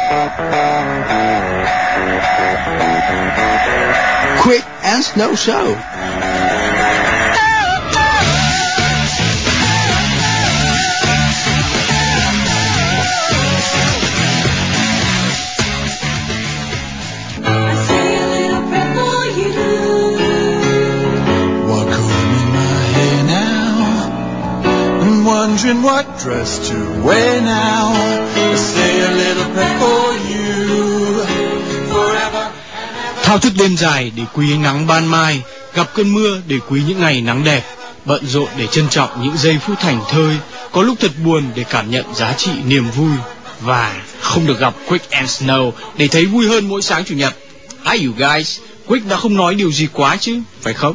Quick and Snow Show. Wondering what dress to wear now. I say a little prayer for you forever. Thao thức đêm dài để quý ánh nắng ban mai, gặp cơn mưa để quý những ngày nắng đẹp, bận rộn để trân trọng những giây phút thảnh thơi, có lúc thật buồn để cảm nhận giá trị niềm vui, và không được gặp Quick and Snow để thấy vui hơn mỗi sáng chủ nhật. Hi you guys, Quick đã không nói điều gì quá chứ, phải không?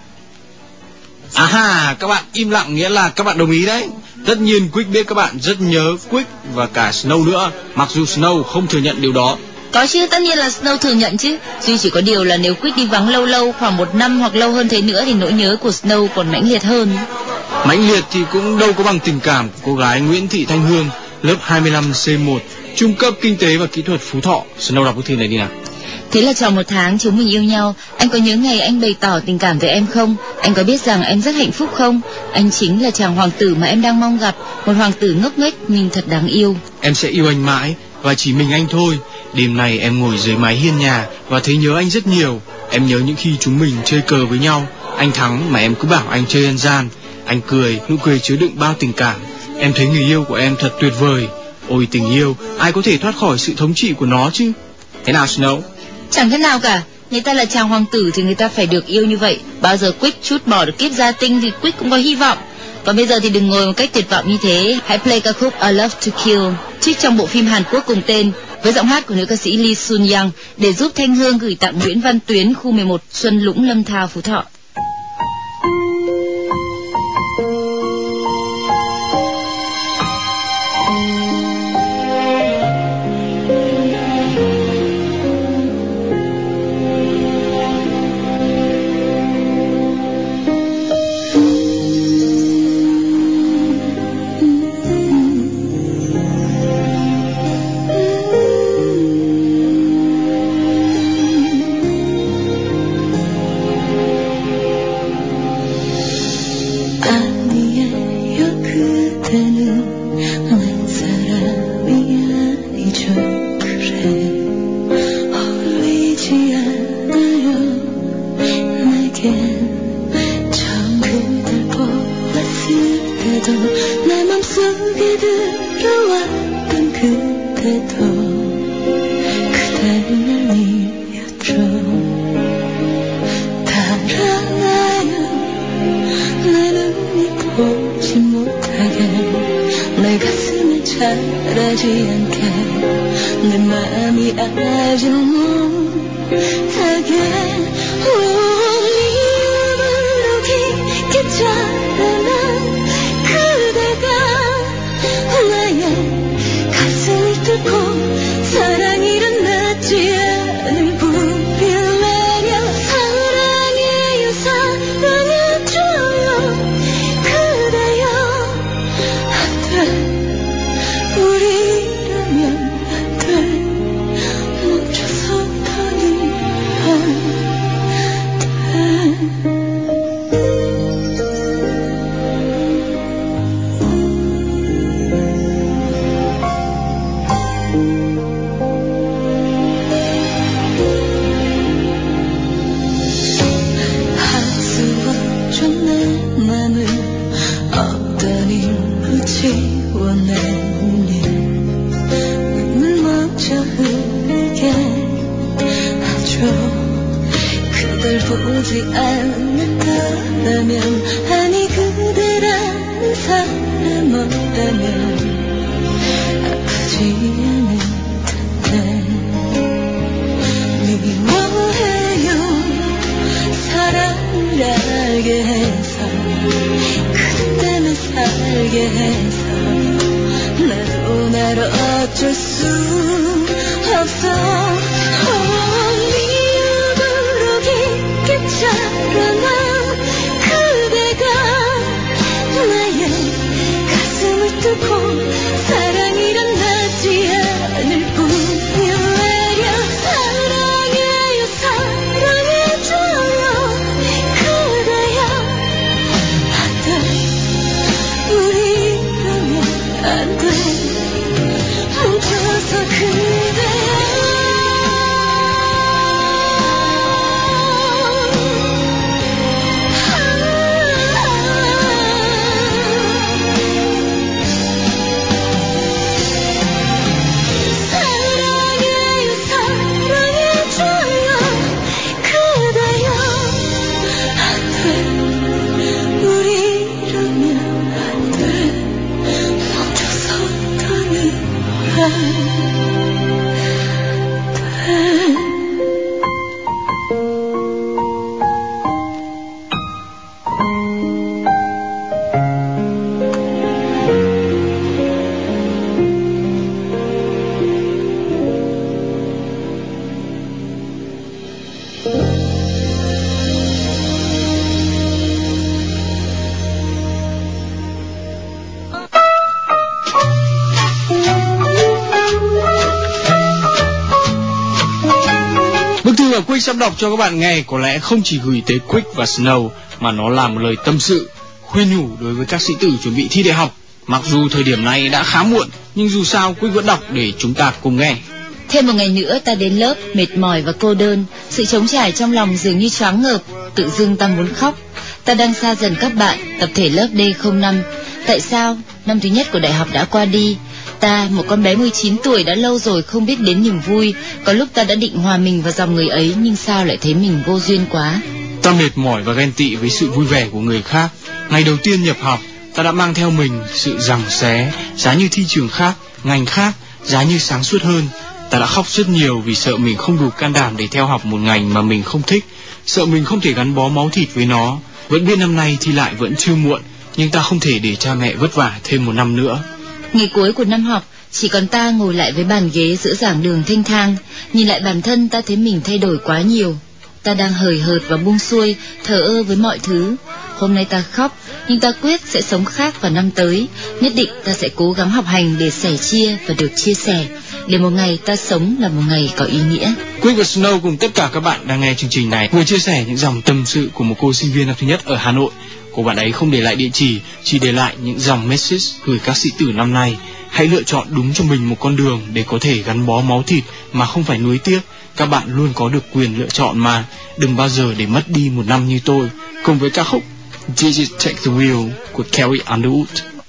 Các bạn im lặng nghĩa là các bạn đồng ý đấy. Tất nhiên Quick biết các bạn rất nhớ Quick và cả Snow nữa, mặc dù Snow không thừa nhận điều đó. Có chứ, tất nhiên là Snow thừa nhận chứ. Duy chỉ có điều là nếu Quick đi vắng lâu lâu, khoảng 1 năm hoặc lâu hơn thế nữa thì nỗi nhớ của Snow còn mãnh liệt hơn. Mãnh liệt thì cũng đâu có bằng tình cảm của cô gái Nguyễn Thị Thanh Hương, lớp 25C1, trung cấp kinh tế và kỹ thuật Phú Thọ. Snow đọc bức thư này đi nào. Thế là tròn 1 tháng chúng mình yêu nhau. Anh có nhớ ngày anh bày tỏ tình cảm với em không? Anh có biết rằng em rất hạnh phúc không? Anh chính là chàng hoàng tử mà em đang mong gặp, một hoàng tử ngốc nghếch nhưng thật đáng yêu. Em sẽ yêu anh mãi và chỉ mình anh thôi. Đêm này em ngồi dưới mái hiên nhà và thấy nhớ anh rất nhiều. Em nhớ những khi chúng mình chơi cờ với nhau. Anh thắng mà em cứ bảo anh chơi ăn gian. Anh cười, nụ cười chứa đựng bao tình cảm. Em thấy người yêu của em thật tuyệt vời. Ôi tình yêu, ai có thể thoát khỏi sự thống trị của nó chứ? Thế nào Snow? Chẳng thế nào cả. Người ta là chàng hoàng tử thì người ta phải được yêu như vậy. Bao giờ Quick trút bỏ được kiếp gia tinh thì Quick cũng có hy vọng. Còn bây giờ thì đừng ngồi một cách tuyệt vọng như thế. Hãy play ca khúc I Love to Kill, trích trong bộ phim Hàn Quốc cùng tên, với giọng hát của nữ ca sĩ Lee Sun Young, để giúp Thanh Hương gửi tặng Nguyễn Văn Tuyến, khu 11, Xuân Lũng, Lâm Thao, Phú Thọ. Quick sắp đọc cho các bạn nghe có lẽ không chỉ gửi tới Quick và Snow mà nó là một lời tâm sự, khuyên nhủ đối với các sĩ tử chuẩn bị thi đại học. Mặc dù thời điểm này đã khá muộn, nhưng dù sao Quick vẫn đọc để chúng ta cùng nghe. Thêm một ngày nữa ta đến lớp, mệt mỏi và cô đơn, sự trống trải trong lòng dường như choáng ngợp, tự dưng ta muốn khóc. Ta đang xa dần các bạn, tập thể lớp D05. Tại sao? Năm thứ nhất của đại học đã qua đi. Ta, một con bé 19 tuổi đã lâu rồi không biết đến niềm vui. Có lúc ta đã định hòa mình vào dòng người ấy, nhưng sao lại thấy mình vô duyên quá. Ta mệt mỏi và ghen tị với sự vui vẻ của người khác. Ngày đầu tiên nhập học, ta đã mang theo mình sự giằng xé, giá như thi trường khác, ngành khác, giá như sáng suốt hơn. Ta đã khóc rất nhiều vì sợ mình không đủ can đảm để theo học một ngành mà mình không thích, sợ mình không thể gắn bó máu thịt với nó. Vẫn biết năm nay thi lại vẫn chưa muộn, nhưng ta không thể để cha mẹ vất vả thêm một năm nữa. Ngày cuối của năm học, chỉ còn ta ngồi lại với bàn ghế giữa giảng đường thênh thang. Nhìn lại bản thân ta thấy mình thay đổi quá nhiều. Ta đang hời hợt và buông xuôi, thờ ơ với mọi thứ. Hôm nay ta khóc, nhưng ta quyết sẽ sống khác vào năm tới. Nhất định ta sẽ cố gắng học hành để sẻ chia và được chia sẻ, để một ngày ta sống là một ngày có ý nghĩa. Quick và Snow cùng tất cả các bạn đang nghe chương trình này vừa chia sẻ những dòng tâm sự của một cô sinh viên năm thứ nhất ở Hà Nội. Cô bạn ấy không để lại địa chỉ để lại những dòng message gửi các sĩ tử năm nay. Hãy lựa chọn đúng cho mình một con đường để có thể gắn bó máu thịt mà không phải nuối tiếc. Các bạn luôn có được quyền lựa chọn mà. Đừng bao giờ để mất đi một năm như tôi. Cùng với ca khúc Jesus Take the Wheel của Carrie Underwood.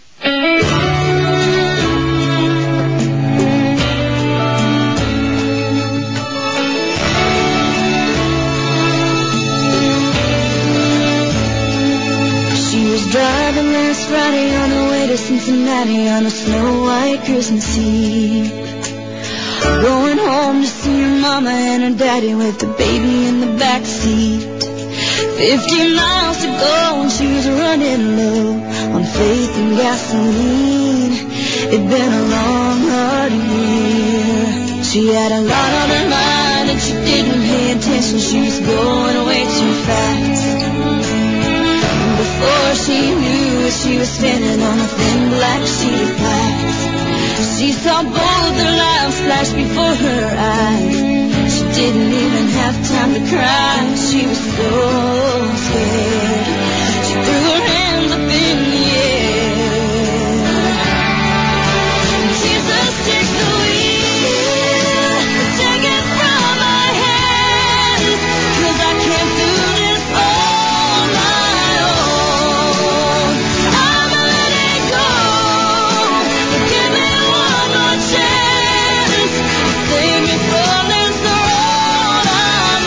Driving last Friday on her way to Cincinnati on a snow-white Christmas Eve. Going home to see her mama and her daddy with the baby in the back seat. 50 miles to go and she was running low on faith and gasoline. It'd been a long, hard year. She had a lot on her mind and she didn't pay attention. She was going way too fast. Before she knew it, she was standing on a thin black sheet of glass. She saw both their lives flash before her eyes. She didn't even have time to cry. She was so scared. She threw her hands up in the air. Jesus, take the wheel, take it from my hands, 'cause I can't do this all my own. I'm letting go. Give me one more chance. Save me from this road I'm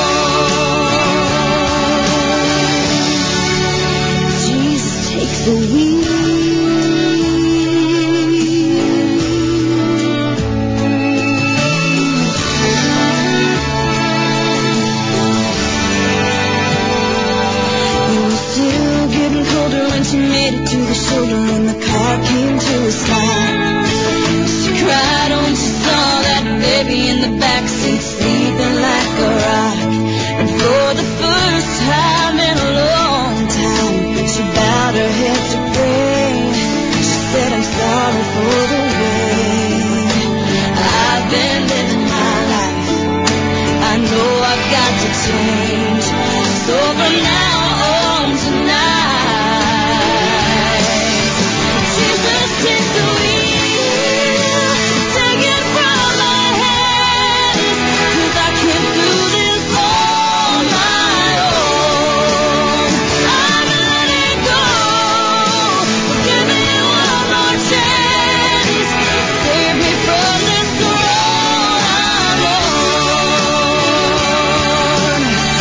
on. Jesus takes the wheel. It was still getting colder when she made it to the shoulder and the car came to a stop. She cried when she saw that baby in the backseat sleeping like a rock. And for the first time in a long time, she bowed her head to pray. She said, I'm sorry for the way I've been living my life. I know I've got to change. So from now on tonight, Jesus, take the wheel, take it from my hands, 'cause I can't do this on my own. I'm letting go. Give me one more chance. Save me from this road I'm on.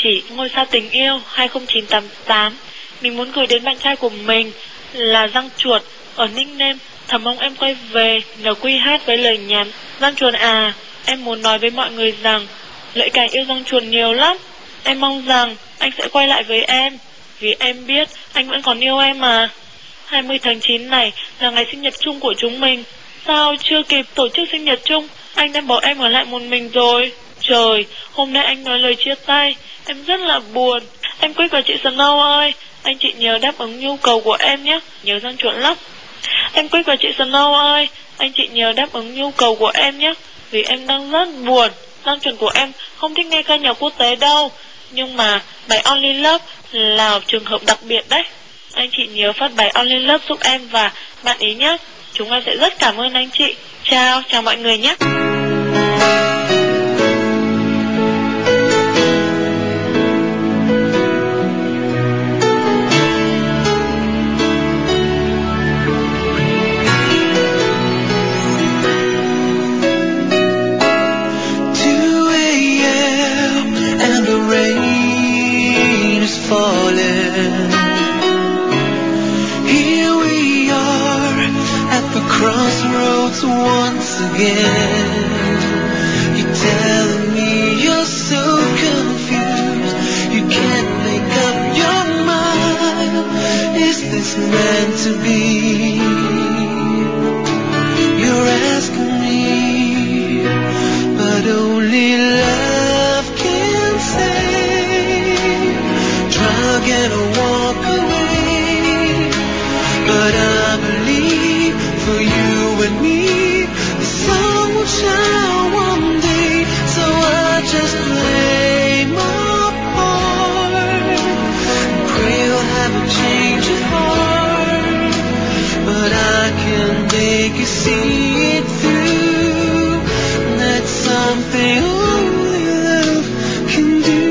chỉ Ngôi sao tình yêu 20988. Mình muốn gửi đến bạn trai của mình là Răng Chuột ở nickname Thầm mong em quay về NQH với lời nhắn: Răng Chuột à, em muốn nói với mọi người rằng Lợi Cảnh yêu Răng Chuột nhiều lắm. Em mong rằng anh sẽ quay lại với em, vì em biết anh vẫn còn yêu em mà. 20 tháng 9 này là ngày sinh nhật chung của chúng mình. Sao chưa kịp tổ chức sinh nhật chung, anh đã bỏ em ở lại một mình rồi. Trời, hôm nay anh nói lời chia tay, em rất là buồn. Em Quyết và chị Snow ơi, anh chị nhớ đáp ứng nhu cầu của em nhé, nhớ Răng Chuột lắm. Em Quyết và chị Snow ơi, anh chị nhớ đáp ứng nhu cầu của em nhé, vì em đang rất buồn. Răng Chuột của em không thích nghe ca nhạc quốc tế đâu, nhưng mà bài Only Love là trường hợp đặc biệt đấy. Anh chị nhớ phát bài Only Love giúp em và bạn ý nhé. Chúng em sẽ rất cảm ơn anh chị. Chào mọi người nhé. Falling. Here we are at the crossroads once again. You're telling me you're so confused, you can't make up your mind. Is this meant to be? You're asking me, but only love can say. Try to walk away, but I believe for you and me the sun will shine one day. So I just play my part, pray you'll have a change of heart, but I can make you see it through. That's something only love can do.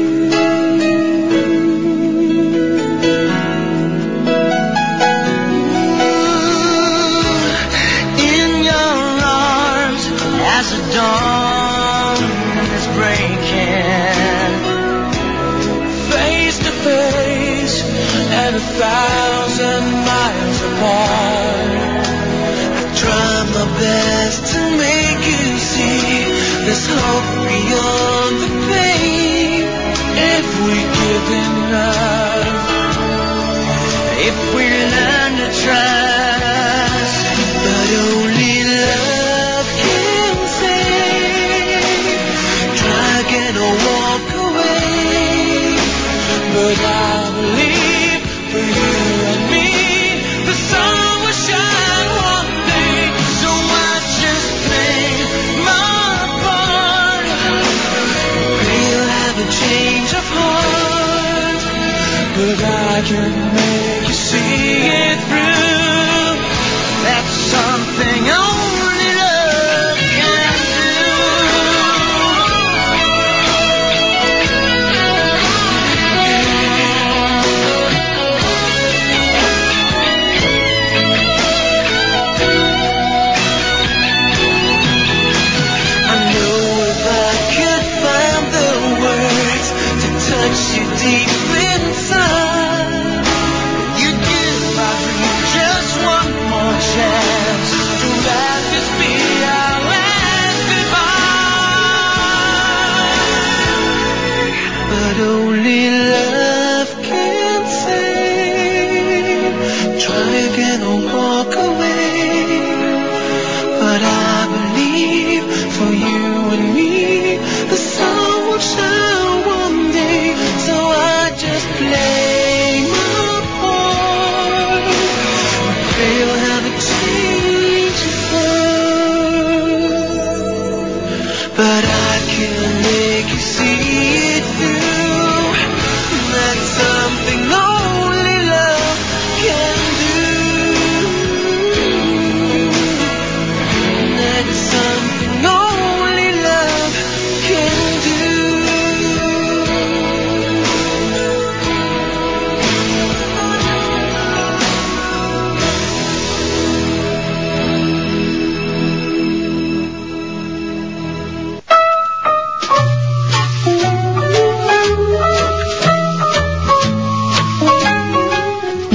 As the dawn is breaking, face to face and 1,000 miles apart, I try my best to make you see there's hope beyond the pain. If we give enough, if we learn to trust, but only love can save. Try to walk away, but I believe for you and me the sun will shine one day. So I just play my part, pray you'll have a change of heart, but I can make you see it through. That's something only love can do. I know if I could find the words to touch you deep inside, you'd give my dream just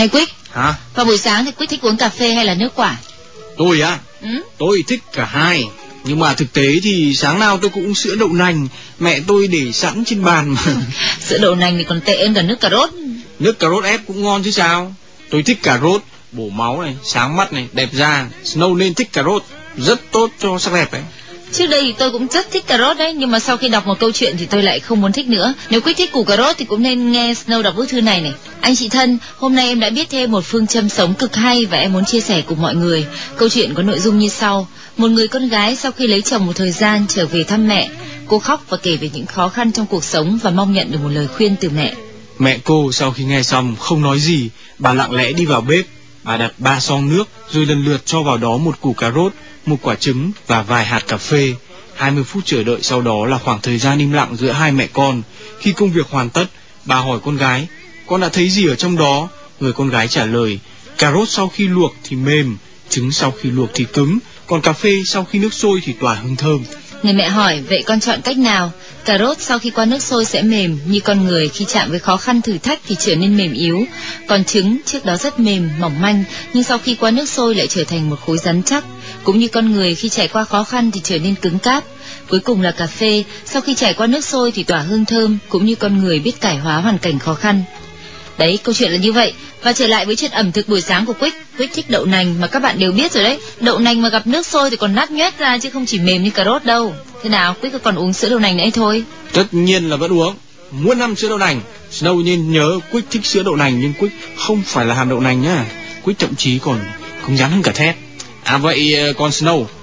Này Quick, Hả? vào buổi sáng thì Quick thích uống cà phê hay là nước quả? Tôi á? Tôi thích cả hai. Nhưng mà thực tế thì sáng nào tôi cũng uống sữa đậu nành, mẹ tôi để sẵn trên bàn mà. Sữa đậu nành thì còn tệ hơn cả nước cà rốt. Nước cà rốt ép cũng ngon chứ sao. Tôi thích cà rốt, bổ máu này, sáng mắt này, đẹp da. Snow nên thích cà rốt, rất tốt cho sắc đẹp đấy. Trước đây thì tôi cũng rất thích cà rốt đấy, nhưng mà sau khi đọc một câu chuyện thì tôi lại không muốn thích nữa. Nếu Quick thích củ cà rốt thì cũng nên nghe Snow đọc bức thư này này. Anh chị thân, hôm nay em đã biết thêm một phương châm sống cực hay và em muốn chia sẻ cùng mọi người. Câu chuyện có nội dung như sau. Một người con gái sau khi lấy chồng một thời gian trở về thăm mẹ. Cô khóc và kể về những khó khăn trong cuộc sống và mong nhận được một lời khuyên từ mẹ. Mẹ cô sau khi nghe xong không nói gì, bà lặng lẽ đi vào bếp. Bà đặt 3 xong nước rồi lần lượt cho vào đó một củ cà rốt, một quả trứng và vài hạt cà phê. 20 phút chờ đợi sau đó là khoảng thời gian im lặng giữa hai mẹ con. Khi công việc hoàn tất, bà hỏi con gái, con đã thấy gì ở trong đó? Người con gái trả lời, cà rốt sau khi luộc thì mềm, trứng sau khi luộc thì cứng, còn cà phê sau khi nước sôi thì tỏa hương thơm. Người mẹ hỏi, vậy con chọn cách nào? Cà rốt sau khi qua nước sôi sẽ mềm, như con người khi chạm với khó khăn thử thách thì trở nên mềm yếu. Còn trứng trước đó rất mềm, mỏng manh, nhưng sau khi qua nước sôi lại trở thành một khối rắn chắc. Cũng như con người khi trải qua khó khăn thì trở nên cứng cáp. Cuối cùng là cà phê, sau khi trải qua nước sôi thì tỏa hương thơm, cũng như con người biết cải hóa hoàn cảnh khó khăn. Đấy, câu chuyện là như vậy. Và trở lại với chuyện ẩm thực buổi sáng của Quick. Quick thích đậu nành mà các bạn đều biết rồi đấy. Đậu nành mà gặp nước sôi thì còn nát nhét ra chứ không chỉ mềm như cà rốt đâu. Thế nào, Quick có còn uống sữa đậu nành nữa hay thôi? Tất nhiên là vẫn uống, muôn năm sữa đậu nành. Snow nhiên nhớ Quick thích sữa đậu nành nhưng Quick không phải là hàm đậu nành nhá. Quick thậm chí còn cứng rắn hơn cả thép. À vậy còn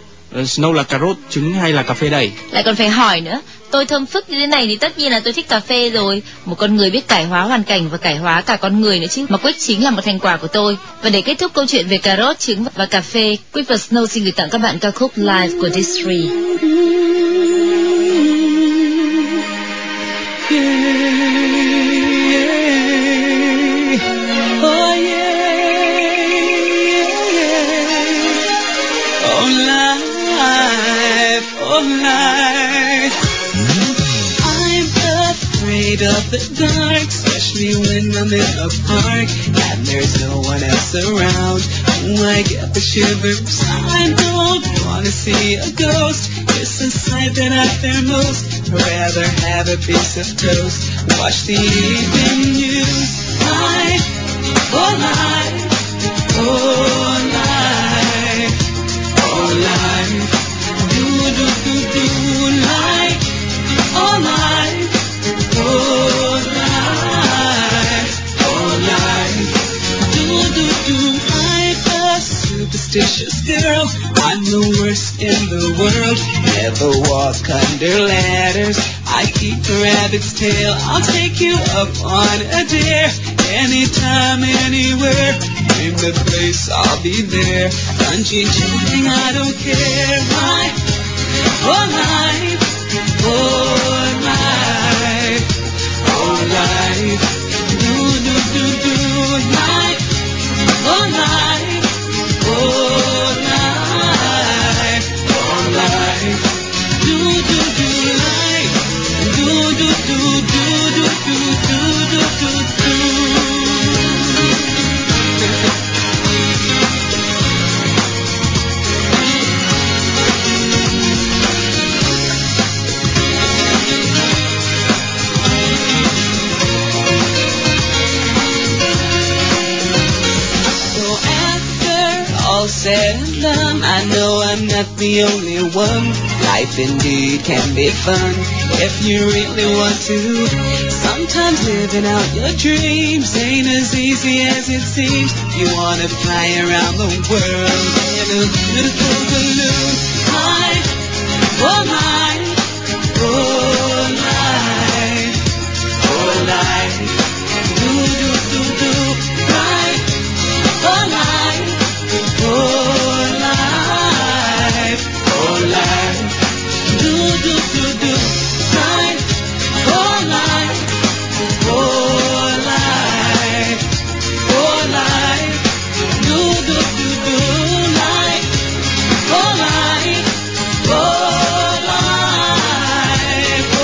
Snow là cà rốt, trứng hay là cà phê đây? Lại còn phải hỏi nữa. Tôi thơm phức như thế này thì tất nhiên là tôi thích cà phê rồi. Một con người biết cải hóa hoàn cảnh và cải hóa cả con người nữa chứ. Mà Quick chính là một thành quả của tôi. Và để kết thúc câu chuyện về cà rốt, trứng và cà phê, Quick và Snow xin gửi tặng các bạn ca khúc Live của District. Of the dark, especially when I'm in a park and there's no one else around. I get the shivers. I don't wanna see a ghost. It's a sight that I fear most. Rather have a piece of toast. Watch the evening news. Life, oh life, oh life, oh life. Do do do do life, oh life. Oh life, do life, a superstitious girl. I'm the worst in the world. Never walk under ladders. I keep a rabbit's tail. I'll take you up on a dare. Anytime, anywhere. Name the place, I'll be there. Bungee jumping, I don't care. Life, oh life, oh life. Oh life, do do do do life, oh life, oh life, oh life, do do do life, do do do do do do do do do. Said and done, I know I'm not the only one. Life indeed can be fun if you really want to. Sometimes living out your dreams ain't as easy as it seems. You wanna fly around the world in a beautiful balloon. Life, oh life, oh life, oh life, do do do do life, oh life. Oh life, do do do do life, oh life, oh life, oh life, do do do do life, oh life, oh life,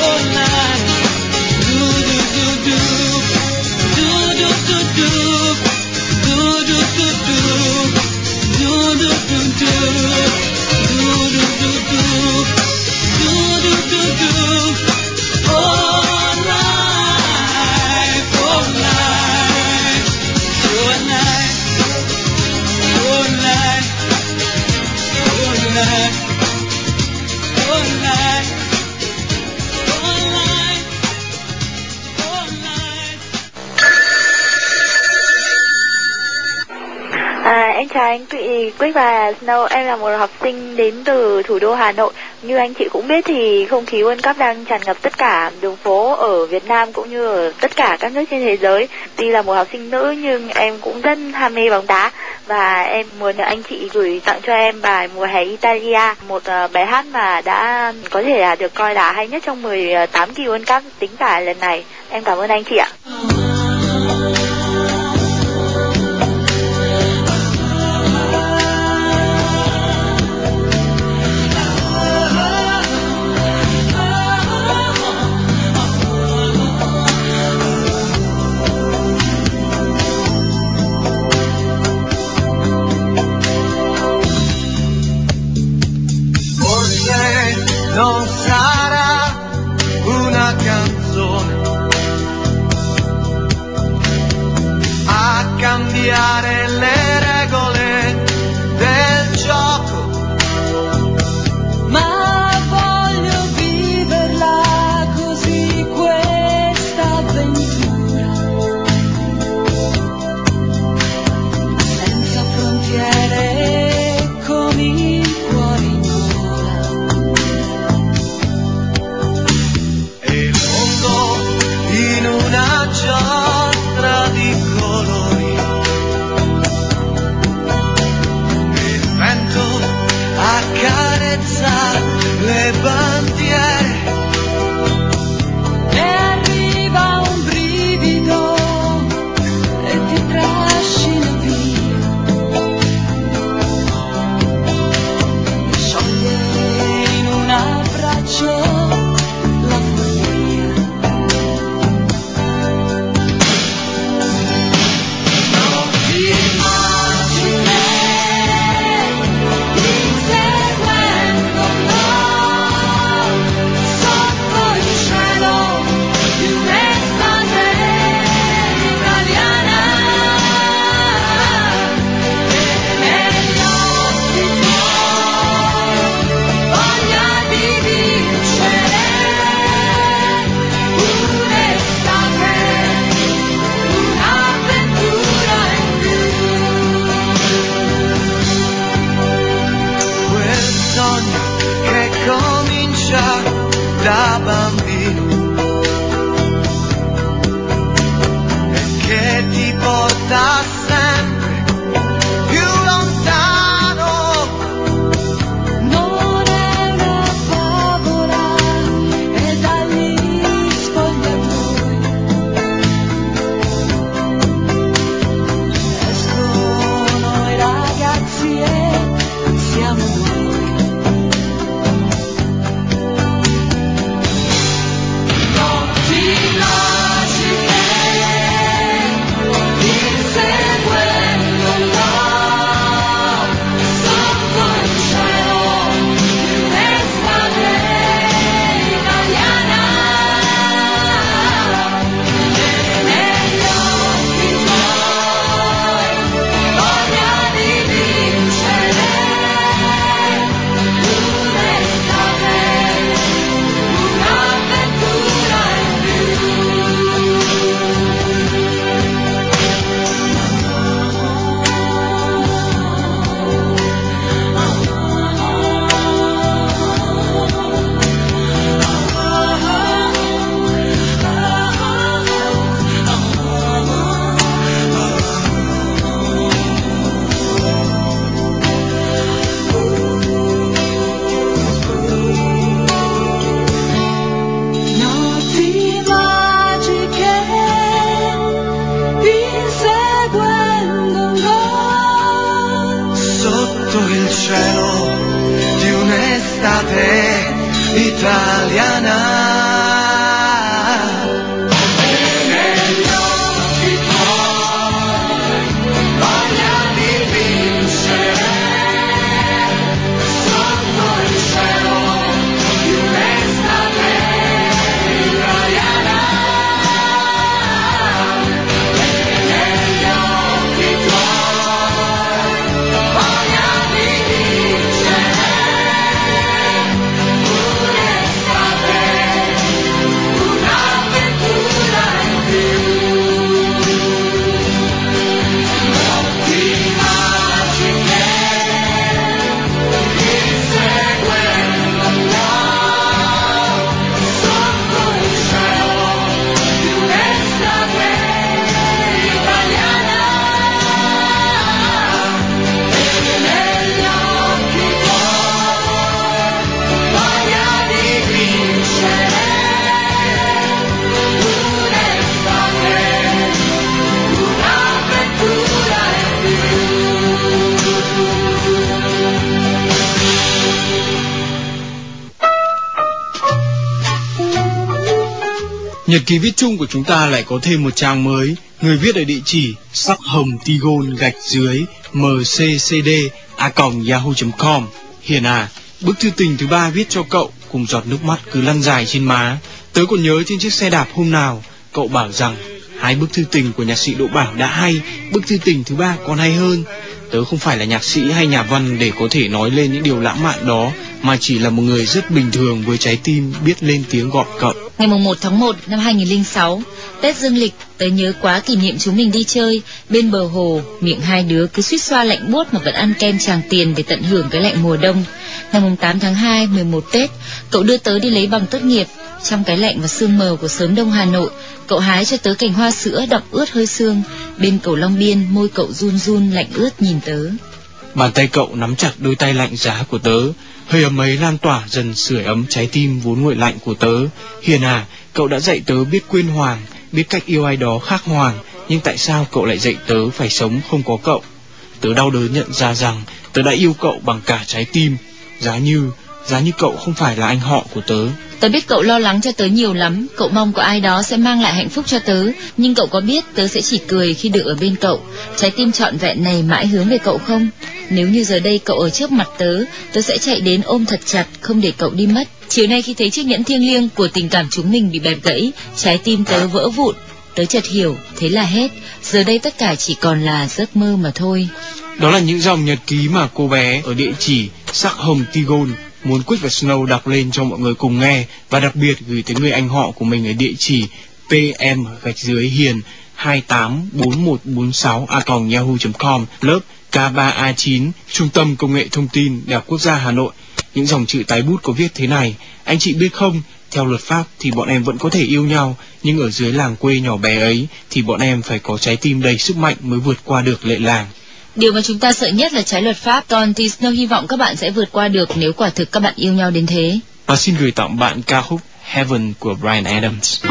Em chào anh chị Quyết và Snow, em là một học sinh đến từ thủ đô Hà Nội. Như anh chị cũng biết thì không khí World Cup đang tràn ngập tất cả đường phố ở Việt Nam cũng như ở tất cả các nước trên thế giới. Tuy là một học sinh nữ nhưng em cũng rất ham mê bóng đá và em muốn anh chị gửi tặng cho em bài Mùa hè Italia, một bài hát mà đã có thể là được coi là hay nhất trong 18 kỳ World Cup tính cả lần này. Em cảm ơn anh chị ạ. Non sarà una canzone a cambiare le regole del gioco, ma voglio viverla così questa avventura, senza frontiere con il cuore in gola. in una giostra di colori, il vento accarezza le bandiere E arriva un brivido e ti trascina via, e scioglie in un abbraccio la follia. Non ti immagini inseguendo sotto il cielo di un'estate italiana, e negli occhi tuoi voglia di vincere un'estate, un'avventura in più. quel sogno che comincia da bambino e che ti porta sempre più lontano. Non è una favola e dagli spogliatoi escono i ragazzi e siamo noi. Non ti immagini inseguendo sotto il cielo di un'estate italiana, e negli occhi tuoi voglia di vincere un'estate, un'avventura in Noti magiche inseguendo un gol Sotto il cielo di un'estate italiana. negli occhi tuoi voglia di vincere sotto il cielo di un'estate italiana, e negli occhi tuoi voglia di vincere un'estate, Nhật ký viết chung của chúng ta lại có thêm một trang mới. Người viết ở địa chỉ sắc hồng tigon _mccd@yahoo.com. Hiền à, bức thư tình thứ 3 viết cho cậu cùng giọt nước mắt cứ lăn dài trên má. Tớ còn nhớ trên chiếc xe đạp hôm nào cậu bảo rằng 2 bức thư tình của nhạc sĩ Đỗ Bảo đã hay, bức thư tình thứ 3 còn hay hơn. Tớ không phải là nhạc sĩ hay nhà văn để có thể nói lên những điều lãng mạn đó, mà chỉ là một người rất bình thường với trái tim biết lên tiếng gọi cậu. Ngày 1 tháng 1 năm 2006, Tết dương lịch, tớ nhớ quá kỷ niệm chúng mình đi chơi bên bờ hồ, miệng hai đứa cứ suýt xoa lạnh buốt mà vẫn ăn kem Tràng Tiền để tận hưởng cái lạnh mùa đông. Ngày 8 tháng 2, 11 Tết, cậu đưa tớ đi lấy bằng tốt nghiệp. Trong cái lạnh và sương mờ của sớm đông Hà Nội, cậu hái cho tớ cành hoa sữa đọng ướt hơi sương. Bên cầu Long Biên, môi cậu run run lạnh ướt nhìn tớ. Bàn tay cậu nắm chặt đôi tay lạnh giá của tớ, hơi ấm ấy lan tỏa dần sưởi ấm trái tim vốn nguội lạnh của tớ. Hiền à, cậu đã dạy tớ biết quên Hoàng, biết cách yêu ai đó khác Hoàng, nhưng tại sao cậu lại dạy tớ phải sống không có cậu? Tớ đau đớn nhận ra rằng tớ đã yêu cậu bằng cả trái tim, giá như cậu không phải là anh họ của tớ. Tớ biết cậu lo lắng cho tớ nhiều lắm, cậu mong có ai đó sẽ mang lại hạnh phúc cho tớ, nhưng cậu có biết tớ sẽ chỉ cười khi được ở bên cậu. Trái tim trọn vẹn này mãi hướng về cậu không? Nếu như giờ đây cậu ở trước mặt tớ, tớ sẽ chạy đến ôm thật chặt, không để cậu đi mất. Chiều nay khi thấy chiếc nhẫn thiêng liêng của tình cảm chúng mình bị bẹp gãy, trái tim tớ vỡ vụn. Tớ chợt hiểu, thế là hết, giờ đây tất cả chỉ còn là giấc mơ mà thôi. Đó là những dòng nhật ký mà cô bé ở địa chỉ sắc hồng tigon muốn Quick và Snow đọc lên cho mọi người cùng nghe, và đặc biệt gửi tới người anh họ của mình ở địa chỉ pm_hiền2841146@yahoo.com, lớp K3A9, Trung tâm Công nghệ Thông tin, Đại học Quốc gia Hà Nội. Những dòng chữ tái bút có viết thế này: anh chị biết không, theo luật pháp thì bọn em vẫn có thể yêu nhau, nhưng ở dưới làng quê nhỏ bé ấy thì bọn em phải có trái tim đầy sức mạnh mới vượt qua được lệ làng. Điều mà chúng ta sợ nhất là trái luật pháp, còn thì Snow hy vọng các bạn sẽ vượt qua được nếu quả thực các bạn yêu nhau đến thế. Và xin gửi tặng bạn ca khúc Heaven của Bryan Adams.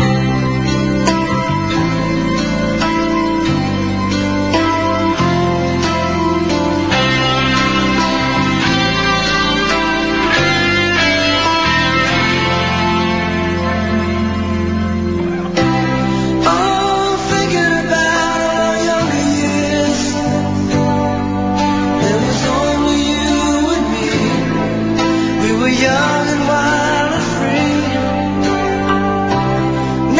Young and wild and free.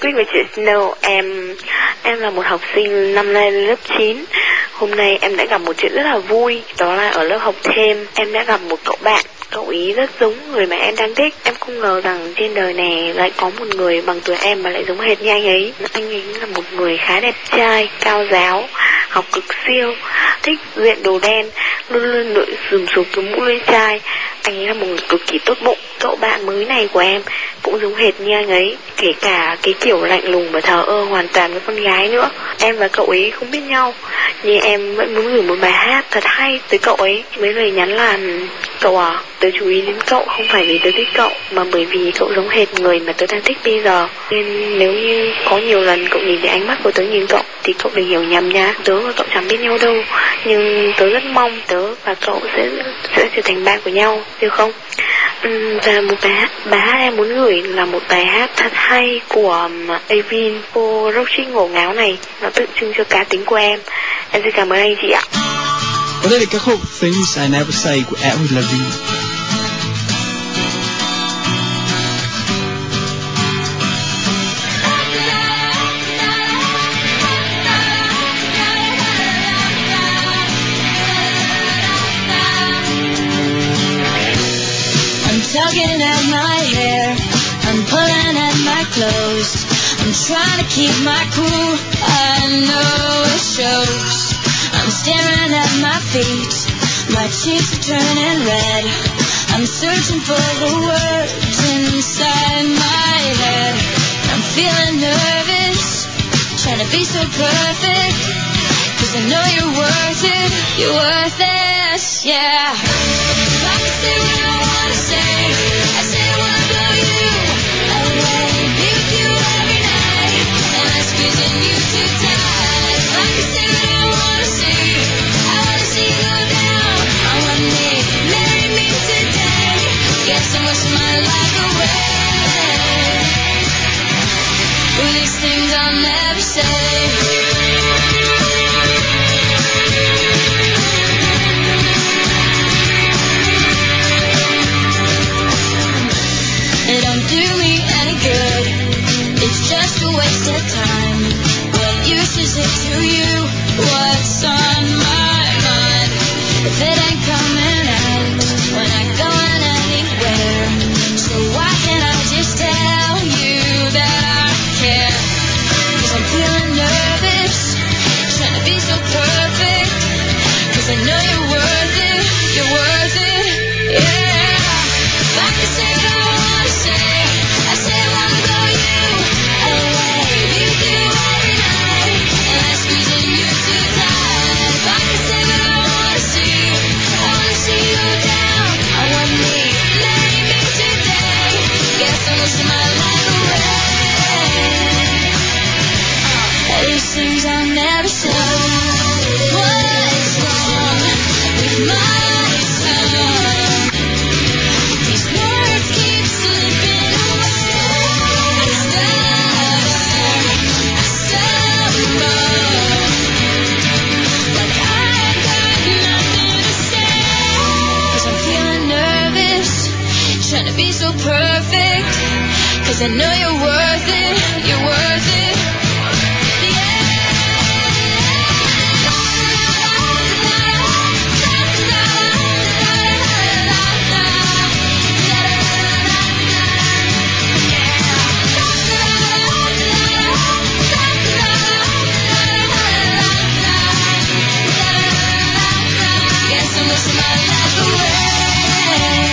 Quick và chị Snow, em là một học sinh năm nay lớp 9. Hôm nay em đã gặp một chuyện rất là vui, đó là ở lớp học thêm em đã gặp một cậu bạn. Cậu ý rất giống người mà em đang thích. Em không ngờ rằng trên đời này lại có một người bằng tuổi em mà lại giống hệt như anh ấy. Anh ấy là một người khá đẹp trai, cao ráo, học cực siêu, thích diện đồ đen, luôn luôn đội sùm sụp cái mũ lưỡi chai. Anh ấy là một người cực kỳ tốt bụng. Cậu bạn mới này của em cũng giống hệt như anh ấy, kể cả cái kiểu lạnh lùng và thờ ơ hoàn toàn với con gái nữa. Em và cậu ấy không biết nhau, nhưng em vẫn muốn gửi một bài hát thật hay tới cậu ấy. Với lời nhắn là: cậu à, tớ chú ý đến cậu không phải vì tớ thích cậu, mà bởi vì cậu giống hệt người mà tớ đang thích bây giờ. Nên nếu như có nhiều lần cậu nhìn thấy ánh mắt của tớ nhìn cậu thì cậu đừng hiểu nhầm nha. Tớ và cậu chẳng biết nhau đâu, nhưng tớ rất mong tớ và cậu sẽ trở thành bạn của nhau, được không? Và một bài hát em muốn gửi là một bài hát thật hay của Avin. Cô rock chick ngổ ngáo này nó tượng trưng cho cá tính của em. Em xin cảm ơn anh chị ạ. Và đây là ca khúc Things I Never Say của Avril Lavigne. Tugging at my hair, I'm pulling at my clothes, I'm trying to keep my cool, I know it shows. I'm staring at my feet, my cheeks are turning red, I'm searching for the words inside my head. I'm feeling nervous, trying to be so perfect, 'cause I know you're worth it, yeah. I can say what I wanna say, I say I wanna blow you away, be with you every night, and I'm squeezing you too tight. I can say what I wanna say, I wanna see you go down on one knee, marry me today, get so much of my life away. Well, these things I'll never say. It don't do me any good, it's just a waste of time. What use is it to you? What's on my mind? If it ain't coming out, we're not going anywhere. So why can't I just tell you that I care? 'Cause I'm feeling nervous, trying to be so perfect, 'cause I know you're worth it, yeah. If I could say what I wanna say, I say I wanna blow you away, be with you every night, and I'm squeezing you too tight. If I could say what I wanna see, I wanna see you go down on one knee, marry me today, get so much of my life away. These things I'll never say. What's wrong with my tongue? These words keep slipping away. I stumble, like I've got nothing to say. 'Cause I'm feeling nervous, trying to be so perfect, 'cause I know you're worth it, get so much of my life away.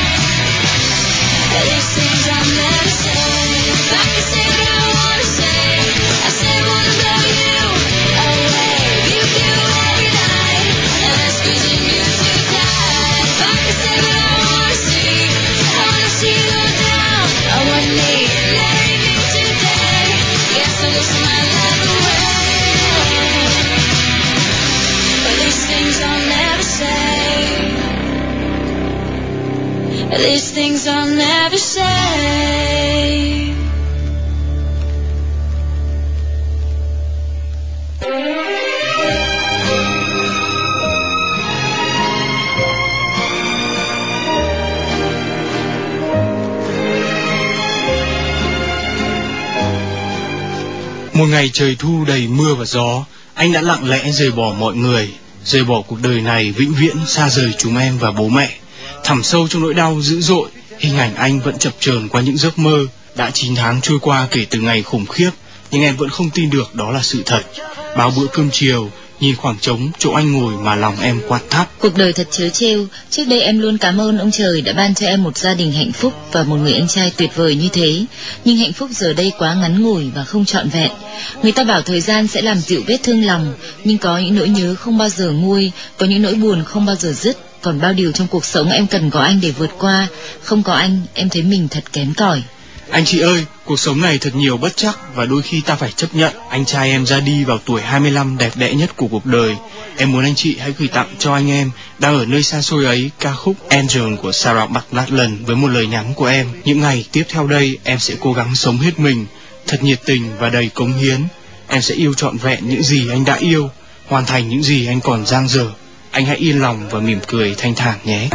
These things I'll never say. If I could say what I wanna say, I say I wanna blow you away, be with you every night, and I'm squeezing you too tight. If I could say what I wanna see, I wanna see you go down on one knee, marry me today, get so much of my life away. But these things I'll never say. These things I'll never say. Một ngày trời thu đầy mưa và gió, anh đã lặng lẽ rời bỏ mọi người, rời bỏ cuộc đời này vĩnh viễn xa rời chúng em và bố mẹ. Thẳm sâu trong nỗi đau dữ dội, hình ảnh anh vẫn chập chờn qua những giấc mơ. Đã 9 tháng trôi qua kể từ ngày khủng khiếp, nhưng em vẫn không tin được đó là sự thật. Bao bữa cơm chiều, nhìn khoảng trống chỗ anh ngồi mà lòng em quặn thắt. Cuộc đời thật trớ trêu. Trước đây em luôn cảm ơn ông trời đã ban cho em một gia đình hạnh phúc và một người anh trai tuyệt vời như thế. Nhưng hạnh phúc giờ đây quá ngắn ngủi và không trọn vẹn. Người ta bảo thời gian sẽ làm dịu vết thương lòng, nhưng có những nỗi nhớ không bao giờ nguôi, có những nỗi buồn không bao giờ dứt. Còn bao điều trong cuộc sống em cần có anh để vượt qua. Không có anh, em thấy mình thật kém cỏi. Anh chị ơi, cuộc sống này thật nhiều bất trắc và đôi khi ta phải chấp nhận. Anh trai em ra đi vào tuổi 25 đẹp đẽ nhất của cuộc đời. Em muốn anh chị hãy gửi tặng cho anh em đang ở nơi xa xôi ấy ca khúc Angel của Sarah McLachlan với một lời nhắn của em. Những ngày tiếp theo đây em sẽ cố gắng sống hết mình, thật nhiệt tình và đầy cống hiến. Em sẽ yêu trọn vẹn những gì anh đã yêu, hoàn thành những gì anh còn dang dở. Anh hãy yên lòng và mỉm cười thanh thản nhé.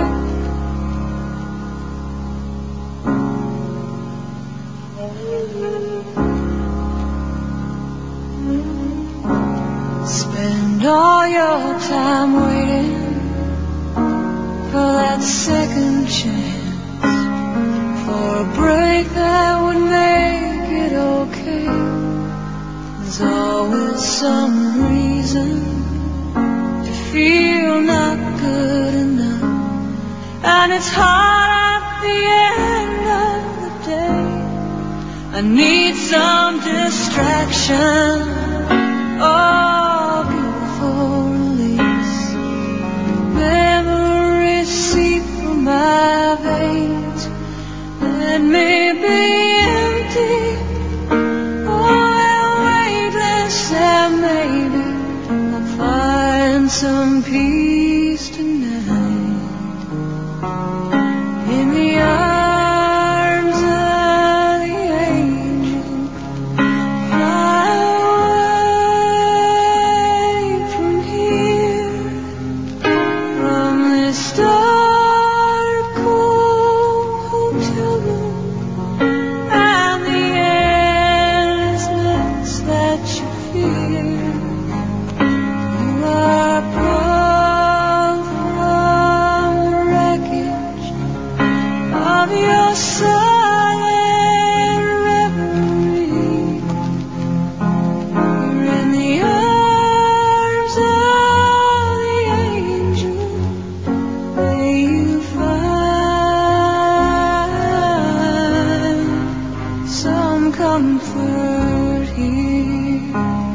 Spend all your time waiting for that second chance, for a break that would make it okay. There's always some reason to feel not good enough, and it's hard at the end of the day. I need some distraction. Oh, beautiful release. Memories seep from my veins. Let me be empty. Oh, and weightless, and maybe I'll find some peace tonight. In the arms of the angel, fly away from here, from this dark, cold hotel room, and the endlessness that you fear. You are pulled from the wreckage of your silent reverie. You're in the arms of the angel. May you find some comfort here.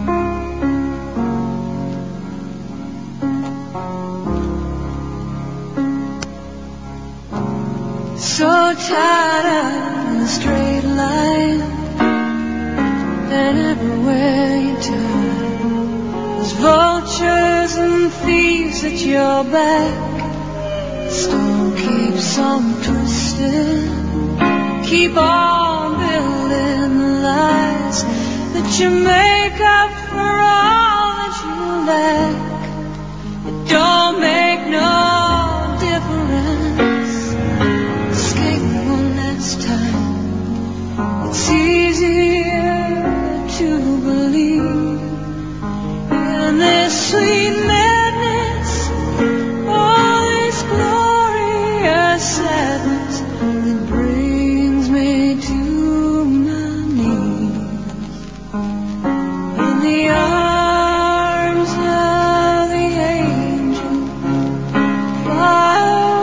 So tied up in a straight line, and everywhere you turn, there's vultures and thieves at your back. The storm keeps on twisting. Keep on building the lies that you make up for all that you lack. It don't make no difference. Escape one last time. It's easier to believe in this sweet madness, all this glorious sadness that brings me to my knees. In the arms of the angel, fly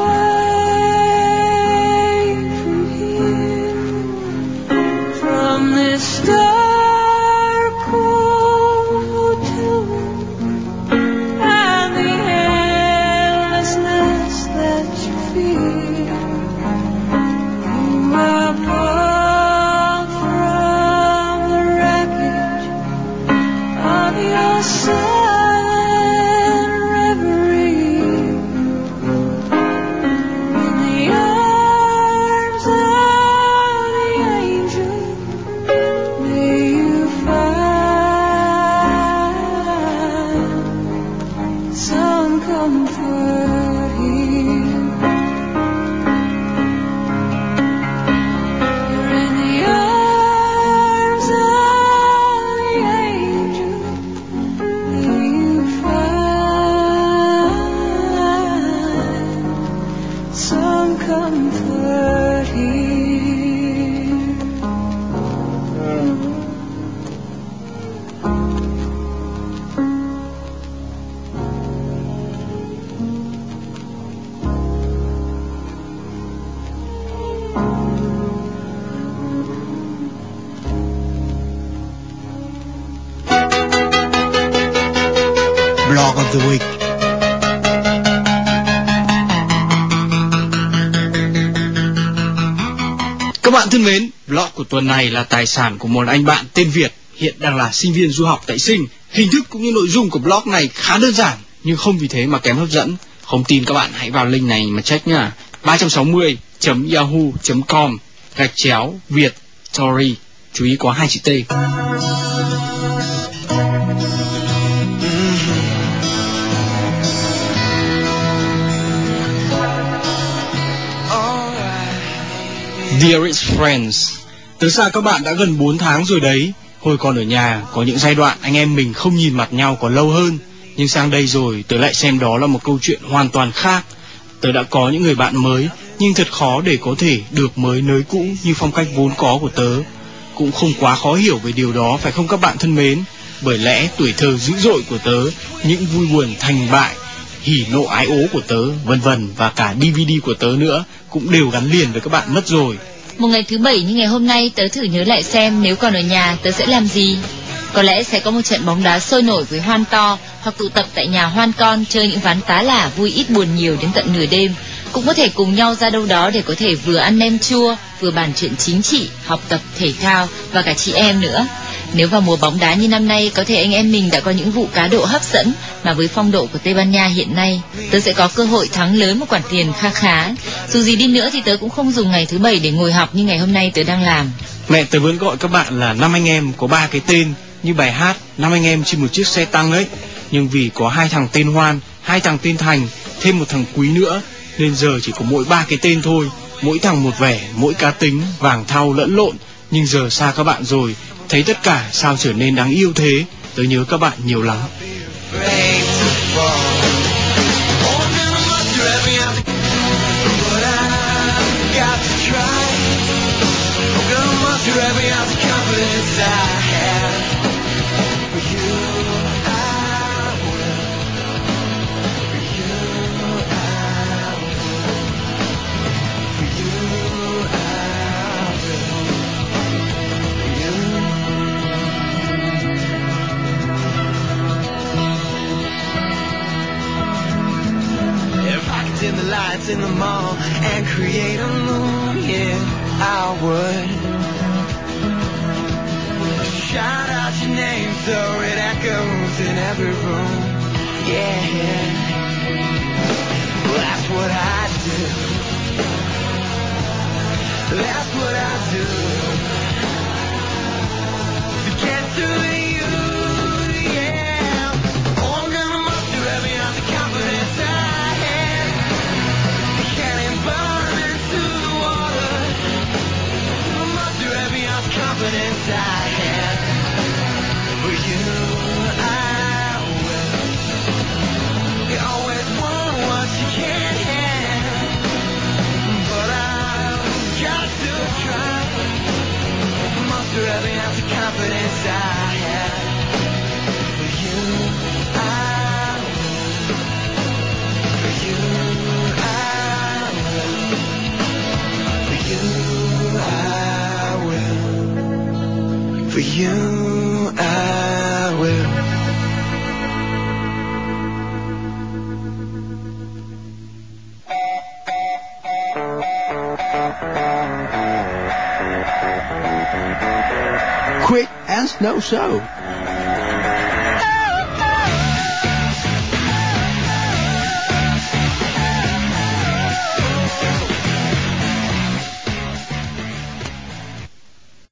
away from here, from this dark, cold hotel room, and the endlessness that you feel. You are pulled from the wreckage of your silent reverie. In the arms of the angel, may you find some comfort here. You're in the arms of the Blog of the Week. Các bạn thân mến, blog của tuần này là tài sản của một anh bạn tên Việt, hiện đang là sinh viên du học tại Sinh. Hình thức cũng như nội dung của blog này khá đơn giản, nhưng không vì thế mà kém hấp dẫn. Không tin các bạn hãy vào link này mà check nhá. 360.yahoo.com/Việt Story. Chú ý có 2 chữ T. Dearest friends, từ xa các bạn đã gần 4 tháng rồi đấy. Hồi còn ở nhà, có những giai đoạn anh em mình không nhìn mặt nhau còn lâu hơn. Nhưng sang đây rồi, tớ lại xem đó là một câu chuyện hoàn toàn khác. Tớ đã có những người bạn mới, nhưng thật khó để có thể được mới nới cũ như phong cách vốn có của tớ. Cũng không quá khó hiểu về điều đó, phải không các bạn thân mến? Bởi lẽ tuổi thơ dữ dội của tớ, những vui buồn thành bại, hỉ nộ ái ố của tớ, vân vân, và cả DVD của tớ nữa cũng đều gắn liền với các bạn mất rồi. Một ngày thứ Bảy như ngày hôm nay, tớ thử nhớ lại xem nếu còn ở nhà tớ sẽ làm gì. Có lẽ sẽ có một trận bóng đá sôi nổi với hoan to, hoặc tụ tập tại nhà hoan con chơi những ván tá lả vui ít buồn nhiều đến tận nửa đêm. Cũng có thể cùng nhau ra đâu đó để có thể vừa ăn nem chua, vừa bàn chuyện chính trị, học tập thể thao và cả chị em nữa. Nếu vào mùa bóng đá như năm nay, có thể anh em mình đã có những vụ cá độ hấp dẫn, mà với phong độ của Tây Ban Nha hiện nay, tớ sẽ có cơ hội thắng lớn một khoản tiền kha khá. Dù gì đi nữa thì tớ cũng không dùng ngày thứ Bảy để ngồi học như ngày hôm nay tớ đang làm. Mẹ tớ vẫn gọi các bạn là 5 anh em có 3 cái tên, như bài hát 5 anh em trên một chiếc xe tăng ấy. Nhưng vì có 2 thằng tên Hoan, 2 thằng tên Thành, thêm một thằng Quý nữa, nên giờ chỉ có mỗi 3 cái tên thôi. Mỗi thằng một vẻ, mỗi cá tính, vàng thau lẫn lộn. Nhưng giờ xa các bạn rồi, thấy tất cả sao trở nên đáng yêu thế. Tớ nhớ các bạn nhiều lắm. Dim the lights in the mall and create a moon, yeah, I would. Shout out your name so it echoes in every room, yeah. Well, that's what I do. That's what I do. To get to you, yeah. Oh, I'm gonna muster every ounce of confidence I have. Cannon burn into the water. Muster every ounce of confidence I have. For you, I will. You always want what you can't have, but I've got to try. Muster every ounce of confidence I have. For you, I will. For you, I will. For you, I will. For you, I will. Quick and Snow Show.